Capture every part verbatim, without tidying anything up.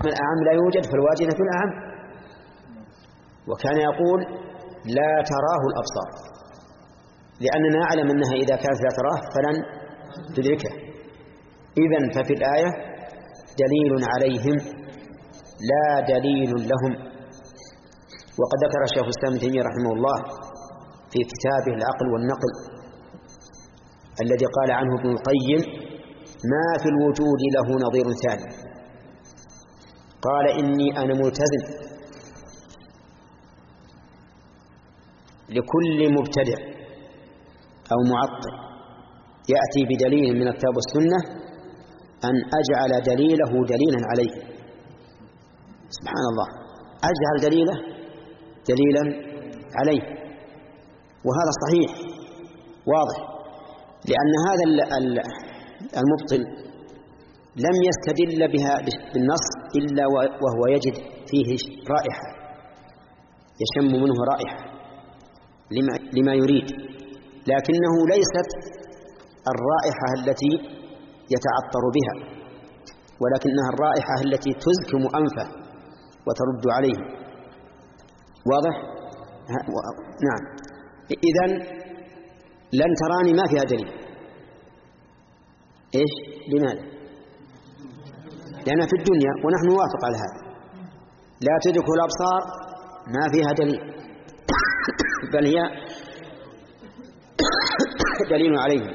الأعم لا يوجد فالواجب في الأعم. وكان يقول لا تراه الأبصار، لأننا نعلم أنها إذا كانت لا تراه فلن تدركه. إذن ففي الآية دليل عليهم لا دليل لهم. وقد ذكر الشيخ الإسلام ابن تيمية رحمه الله في كتابه العقل والنقل الذي قال عنه ابن القيم ما في الوجود له نظير ثاني، قال إني أنا ملتزم لكل مبتدع أو معطل يأتي بدليل من الكتاب والسنة أن أجعل دليله دليلا عليه. سبحان الله، أجعل دليله دليلا عليه، وهذا صحيح واضح، لأن هذا المبطل لم يستدل بها بالنص إلا وهو يجد فيه رائحة، يشم منه رائحة لما, لما يريد، لكنه ليست الرائحة التي يتعطر بها، ولكنها الرائحة التي تزكم أنفه وترد عليه. واضح؟ نعم. إذن لن تراني ما فيها دليل. إيش؟ لماذا؟ لأنها في الدنيا ونحن نوافق على هذا. لا تدرك الأبصار ما فيها دليل بل هي دليل عليه.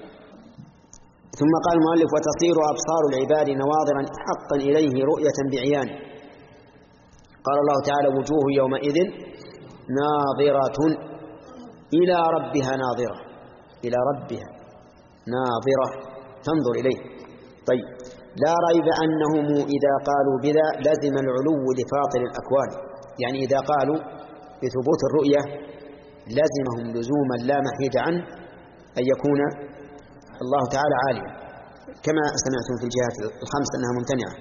ثم قال المؤلف وتصير أبصار العباد نواظرا حقا إليه رؤية بعيان. قال الله تعالى وجوه يومئذ ناظرة إلى ربها ناظرة، إلى ربها ناظرة تنظر إليه. طيب، لا ريب أنهم إذا قالوا بذا لزم العلو لفاطر الأكوان، يعني إذا قالوا بثبوت الرؤية لزمهم لزوما لا محيد عنه أن يكون الله تعالى عاليا، كما سمعتم في الجهات الخمس أنها ممتنعة.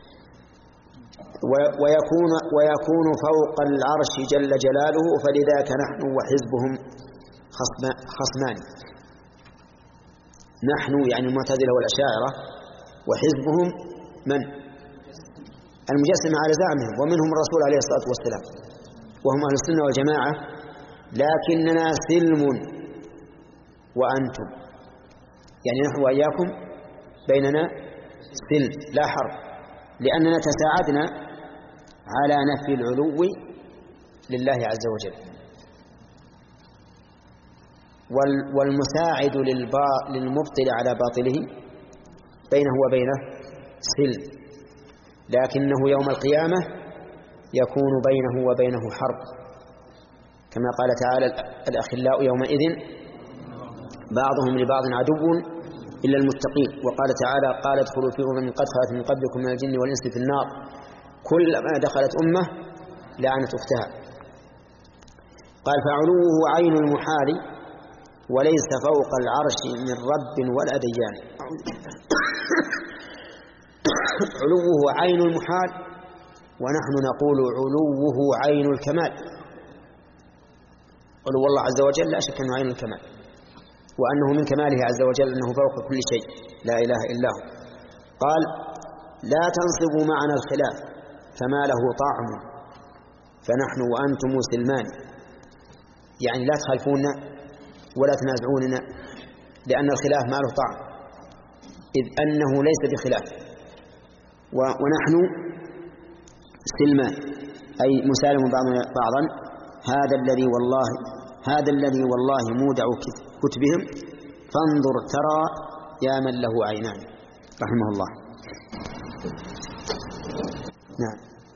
ويكون, ويكون فوق العرش جل جلاله، فلذاك نحن وحزبهم خصمان. نحن يعني المعتزلة والأشاعرة، وحزبهم من؟ المجسمة على زعمهم، ومنهم الرسول عليه الصلاة والسلام، وهم أهل السنة والجماعة، لكننا سلم وأنتم، يعني نحن وإياكم بيننا سلم لا حرب، لأننا تساعدنا على نفي العلو لله عز وجل. والمساعد للمبطل على باطله بينه وبينه سلم، لكنه يوم القيامة يكون بينه وبينه حرب، كما قال تعالى الأخلاء يومئذ بعضهم لبعض عدو إلا المتقين. وقال تعالى قال ادخلوا في أمم قد خلت من قبلكم من الجن والإنس في النار كلما دخلت أمة لعنت أختها. قال فعلوه عين المحال وليس فوق العرش من رب ولا ديان. علوه عين المحال ونحن نقول علوه عين الكمال. علو الله عز وجل لا شك أنه عين الكمال، وأنه من كماله عز وجل أنه فوق كل شيء لا إله إلا هو. قال لا تنصبوا معنا الخلاف فما له طعم فنحن وأنتم سلمان، يعني لا تخالفونا ولا تنازعوننا، لأن الخلاف ما له طعم، إذ أنه ليس بخلاف، ونحن سلمان أي مسالم بعضنا بعضا. هذا الذي والله هذا الذي والله مودع كتبهم فانظر ترى يا من له عينان، رحمه الله. نعم.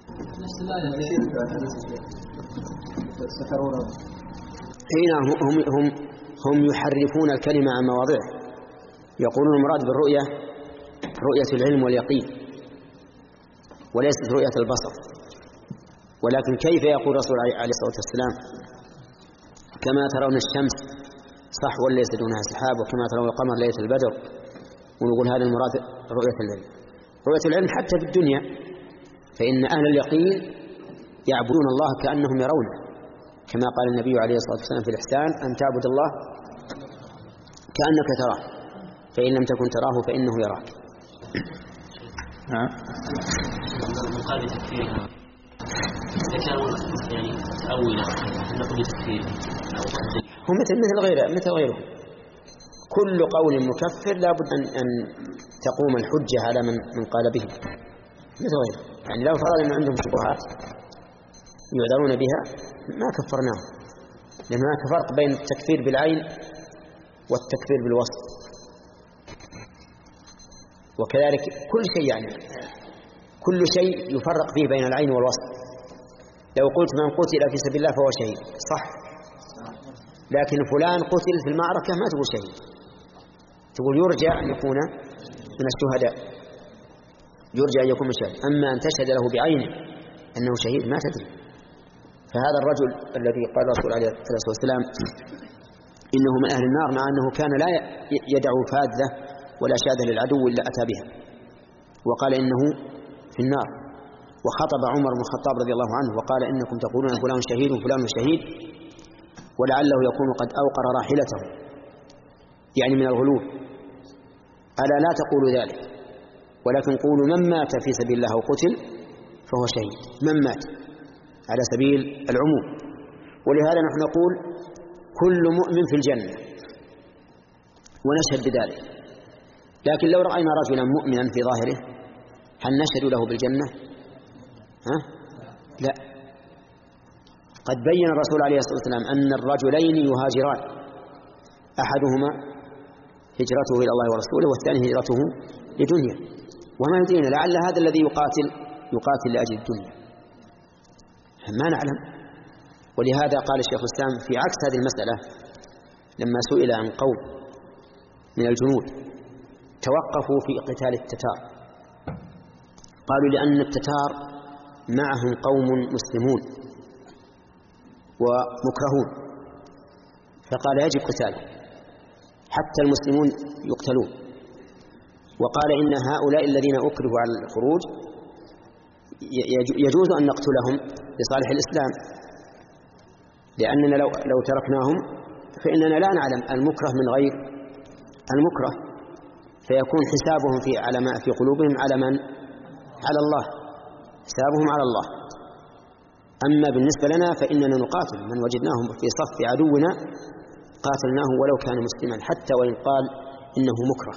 هنا هم هم هم يحرفون الكلمة عن مواضعه، يقولون المراد بالرؤية رؤية العلم واليقين وليست رؤية البصر. ولكن كيف يقول الرسول عليه الصلاة والسلام كما ترون الشمس صح وليس دونها سحاب وكما ترون القمر ليس البدر، ونقول هذا المراد رؤية العلم. رؤية العلم حتى في الدنيا، فإن أهل اليقين يعبدون الله كأنهم يرونه، كما قال النبي عليه الصلاة والسلام في الإحسان أن تعبد الله كأنك تراه فإن لم تكن تراه فإنه يراك. نعم. مقابل تكفيرها إذا كانوا يعني أولا نقول تكفيرها هو مثل مثل غيره مثل غيره كل قول مكفر لا بد أن, أن تقوم الحجة على من من قال به مثل غيره. يعني لو فرض أن عندهم شبهات يعذرون بها ما كفرناهم، لأن هناك فرق بين التكفير بالعين والتكفير بالوصف. وكذلك كل شيء يعني كل شيء يفرق فيه بين العين والوصف. لو قلت من قتل في سبيل الله فهو شهيد صح، لكن فلان قتل في المعركة ما تقول شهيد، تقول يرجى أن يكون من الشهداء، يرجى أن يكون من الشهداء. أما أن تشهد له بعينه أنه شهيد ما تدري. فهذا الرجل الذي قال الرسول عليه الصلاة والسلام إنه من أهل النار مع أنه كان لا يدع فاذة ولا شهادة للعدو إلا أتى بها، وقال إنه في النار. وخطب عمر بن الخطاب رضي الله عنه وقال إنكم تقولون فلان شهيد وفلان شهيد ولعله يكون قد أوقر راحلته، يعني من الغلول. ألا لا تقولوا ذلك، ولكن قولوا من مات في سبيل الله وقتل فهو شهيد، من مات على سبيل العموم. ولهذا نحن نقول كل مؤمن في الجنة ونشهد بذلك. لكن لو رأينا رجلا مؤمنا في ظاهره هل نشهد له بالجنة؟ ها؟ لا. قد بين الرسول عليه الصلاة والسلام أن الرجلين يهاجران، أحدهما هجرته إلى الله ورسوله والثاني هجرته لدنيا، وما يدرينا لعل هذا الذي يقاتل يقاتل لأجل الدنيا، ما نعلم. ولهذا قال الشيخ الإسلام في عكس هذه المسألة لما سئل عن قوم من الجنود توقفوا في قتال التتار، قالوا لأن التتار معهم قوم مسلمون ومكرهون، فقال يجب قتاله حتى المسلمون يقتلون. وقال إن هؤلاء الذين أكرهوا على الخروج يجوز أن نقتلهم لصالح الإسلام، لأننا لو, لو تركناهم فإننا لا نعلم المكره من غير المكره، فيكون حسابهم في على ما في قلوبهم على من على الله، حسابهم على الله. أما بالنسبة لنا فإننا نقاتل من وجدناهم في صف عدونا قاتلناه ولو كان مسلما حتى وإن قال إنه مكره.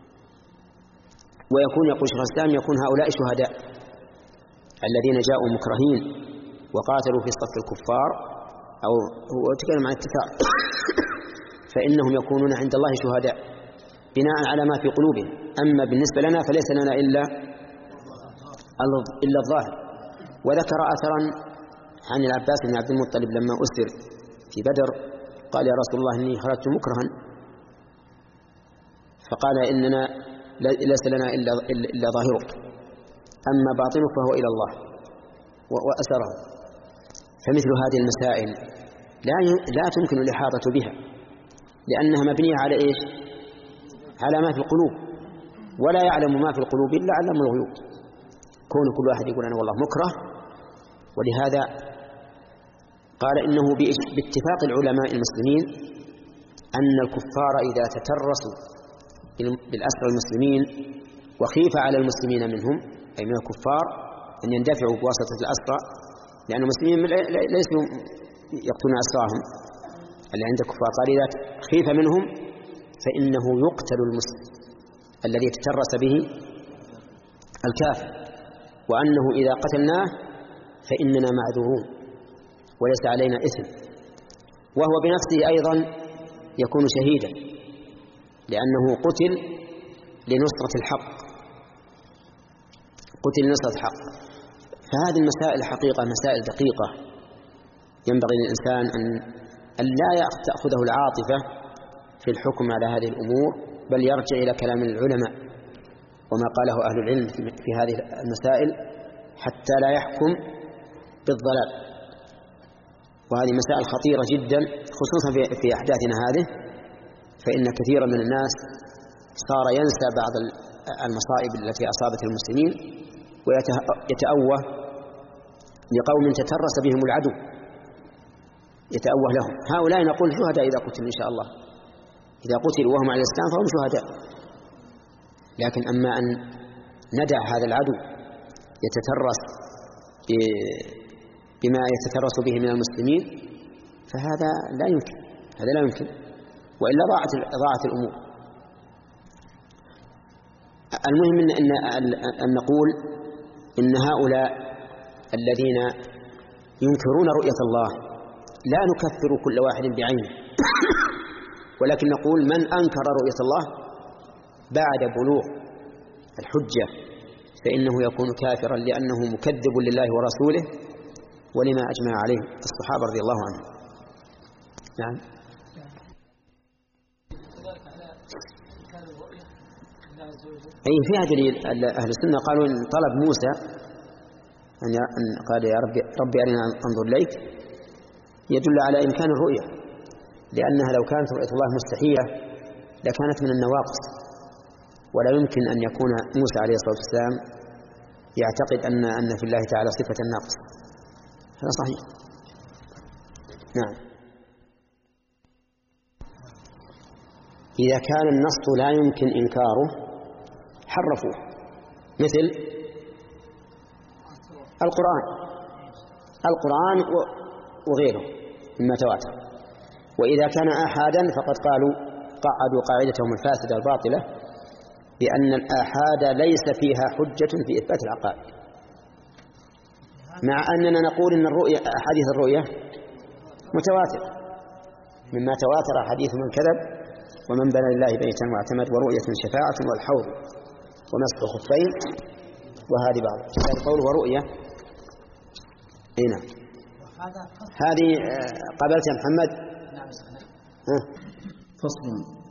ويكون يقول شيخ الإسلام يكون هؤلاء شهداء الذين جاءوا مكرهين وقاتلوا في صف الكفار أو هو تكلم عن التتار فإنهم يكونون عند الله شهداء بناء على ما في قلوبهم. أما بالنسبة لنا فليس لنا إلا إلا الظاهر. وذكر أثرا عن العباس بن عبد المطلب لما أسر في بدر قال يا رسول الله إني خرجت مكرها، فقال إننا ليس لنا إلا, إلا ظاهرك أما باطنك فهو إلى الله وأسره. فمثل هذه المسائل لا لا تمكن الإحاطة بها لأنها مبنية على إيش؟ على ما في القلوب، ولا يعلم ما في القلوب إلا علم الغيوب. كون كل واحد يقول أنا والله مكره. ولهذا قال إنه باتفاق العلماء المسلمين أن الكفار إذا تترسوا بالأسرى المسلمين وخيف على المسلمين منهم أي من الكفار أن يندفعوا بواسطة الأسرى، لأن المسلمين ليسوا يقتلون أسراهم اللي عند الكفار، قال إذا خيف منهم فإنه يقتل المسلم الذي تترس به الكافر، وأنه إذا قتلناه فإننا معذورون وليس علينا إثم. وهو بنفسه أيضا يكون شهيدا لأنه قتل لنصرة الحق، قتل لنصرة الحق. فهذه المسائل حقيقة مسائل دقيقة ينبغي للإنسان أن أن لا تأخذه العاطفة في الحكم على هذه الأمور، بل يرجع إلى كلام العلماء وما قاله أهل العلم في هذه المسائل حتى لا يحكم بالضلال. وهذه مسائل خطيرة جدا خصوصا في أحداثنا هذه، فإن كثيرا من الناس صار ينسى بعض المصائب التي أصابت المسلمين ويتأوه لقوم تترس بهم العدو، يتأوه لهم. هؤلاء نقول شهداء إذا قتلوا إن شاء الله، إذا قتلوا وهم على الإسلام فهم شهداء. لكن أما أن ندع هذا العدو يتترس بما يتترس به من المسلمين فهذا لا يمكن، هذا لا يمكن، وإلا ضاعت ضاعت الأمور. المهم إن, إن, أن نقول إن هؤلاء الذين ينكرون رؤية الله لا نكفر كل واحد بعينه، ولكن نقول من أنكر رؤية الله بعد بلوغ الحجة فإنه يكون كافرا لأنه مكذب لله ورسوله ولما أجمع عليه الصحابة رضي الله عنهم. نعم. أي فيها دليل. أهل السنة قالوا إن طلب موسى أن قال يا ربي, ربي أرنا أنظر إليك يدل على إمكان الرؤية، لأنها لو كانت رؤية الله مستحيلة لكانت من النواقص، ولا يمكن أن يكون موسى عليه الصلاة والسلام يعتقد أن أن في الله تعالى صفة الناقص، هذا صحيح. نعم. إذا كان النص لا يمكن إنكاره حرفوه، مثل القرآن القرآن وغيره مما تواتر. وإذا كان آحادا فقد قالوا قعدوا قاعدتهم الفاسدة الباطلة بأن الآحاد ليس فيها حجة في إثبات العقائد، مع أننا نقول إن الرؤية حديث الرؤية متواتر، مما تواتر حديث من كذب ومن بنى لله بيتا واعتمد ورؤية شفاعة والحوض ومسح خفين وهذه بعض قول ورؤية. هنا هذه قبلت يا محمد. فصل.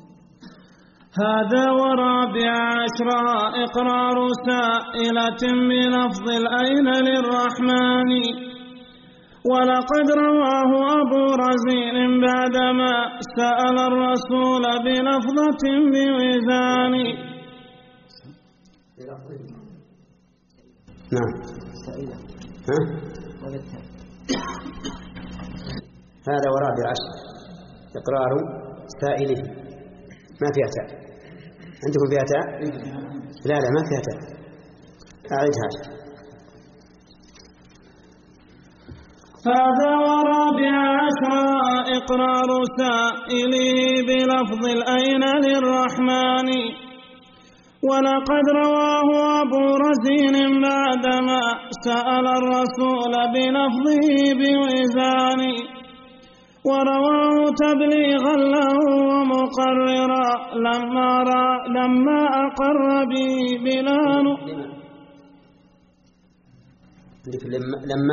هذا ورابع عشر إقرار سائلة بلفظ الأين للرحمن، ولقد رواه أبو رزين بعدما سأل الرسول بلفظة بوزان. نعم. ها؟ هذا ورابع عشر إقرار سائله، ما فيها تاء عندكم؟ فيها تاء؟ لا لا ما فيها تاء، أعيدها. هذا ورابع عشر إقرار سائله بلفظ الأين للرحمن، ولقد رواه أبو رزين بعدما سأل الرسول بلفظه بوزان، ورواه تبليغا له ومقررا لما, لما أقر به بلال. لما لما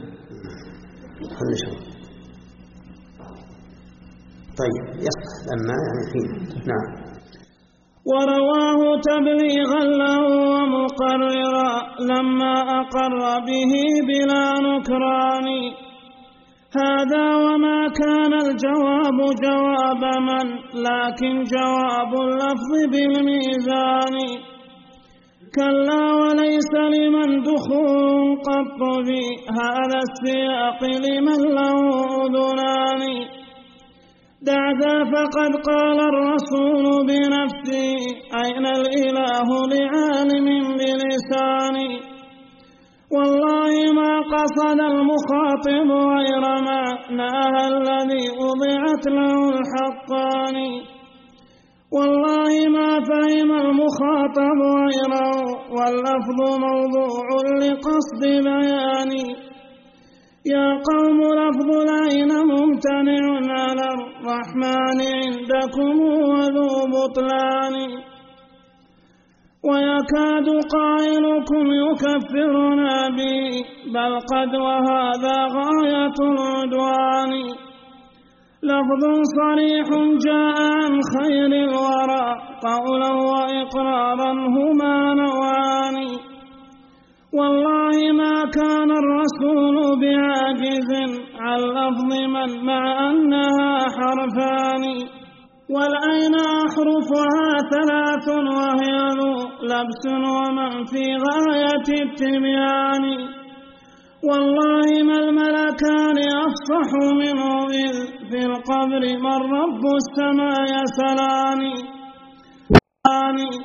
طيب يصح لما يعني حين. نعم. ورواه تبليغا له ومقررا لما أقر به بلا نكران. هذا وما كان الجواب جواب من، لكن جواب اللفظ بالميزان. كلا وليس لمن دخول قط في هذا السياق لمن له أذنان. دع ذا فقد قال الرسول بنفسه أين الإله لعالم بلسان. والله ما قصد المخاطب غير معناها الذي وضعت له الحقان. والله ما فهم المخاطب غيره واللفظ موضوع لقصد بيان. يا قوم لفظ العين ممتنع على الرحمن عندكم وذو بطلان. ويكاد قائلكم يكفرنا به بل قد وهذا غاية العدوان. لفظ صريح جاء عن خير الورى قولا وإقرارا هما نوعان. والله ما كان الرسول بعاجز عن لفظ من مع أنها حرفان. والأين أحرفها ثلاث وهي ذو لبس ومن في غاية التبيان. والله ما الملكان أفصح منه إذ في القبر من رب السماء يسلان.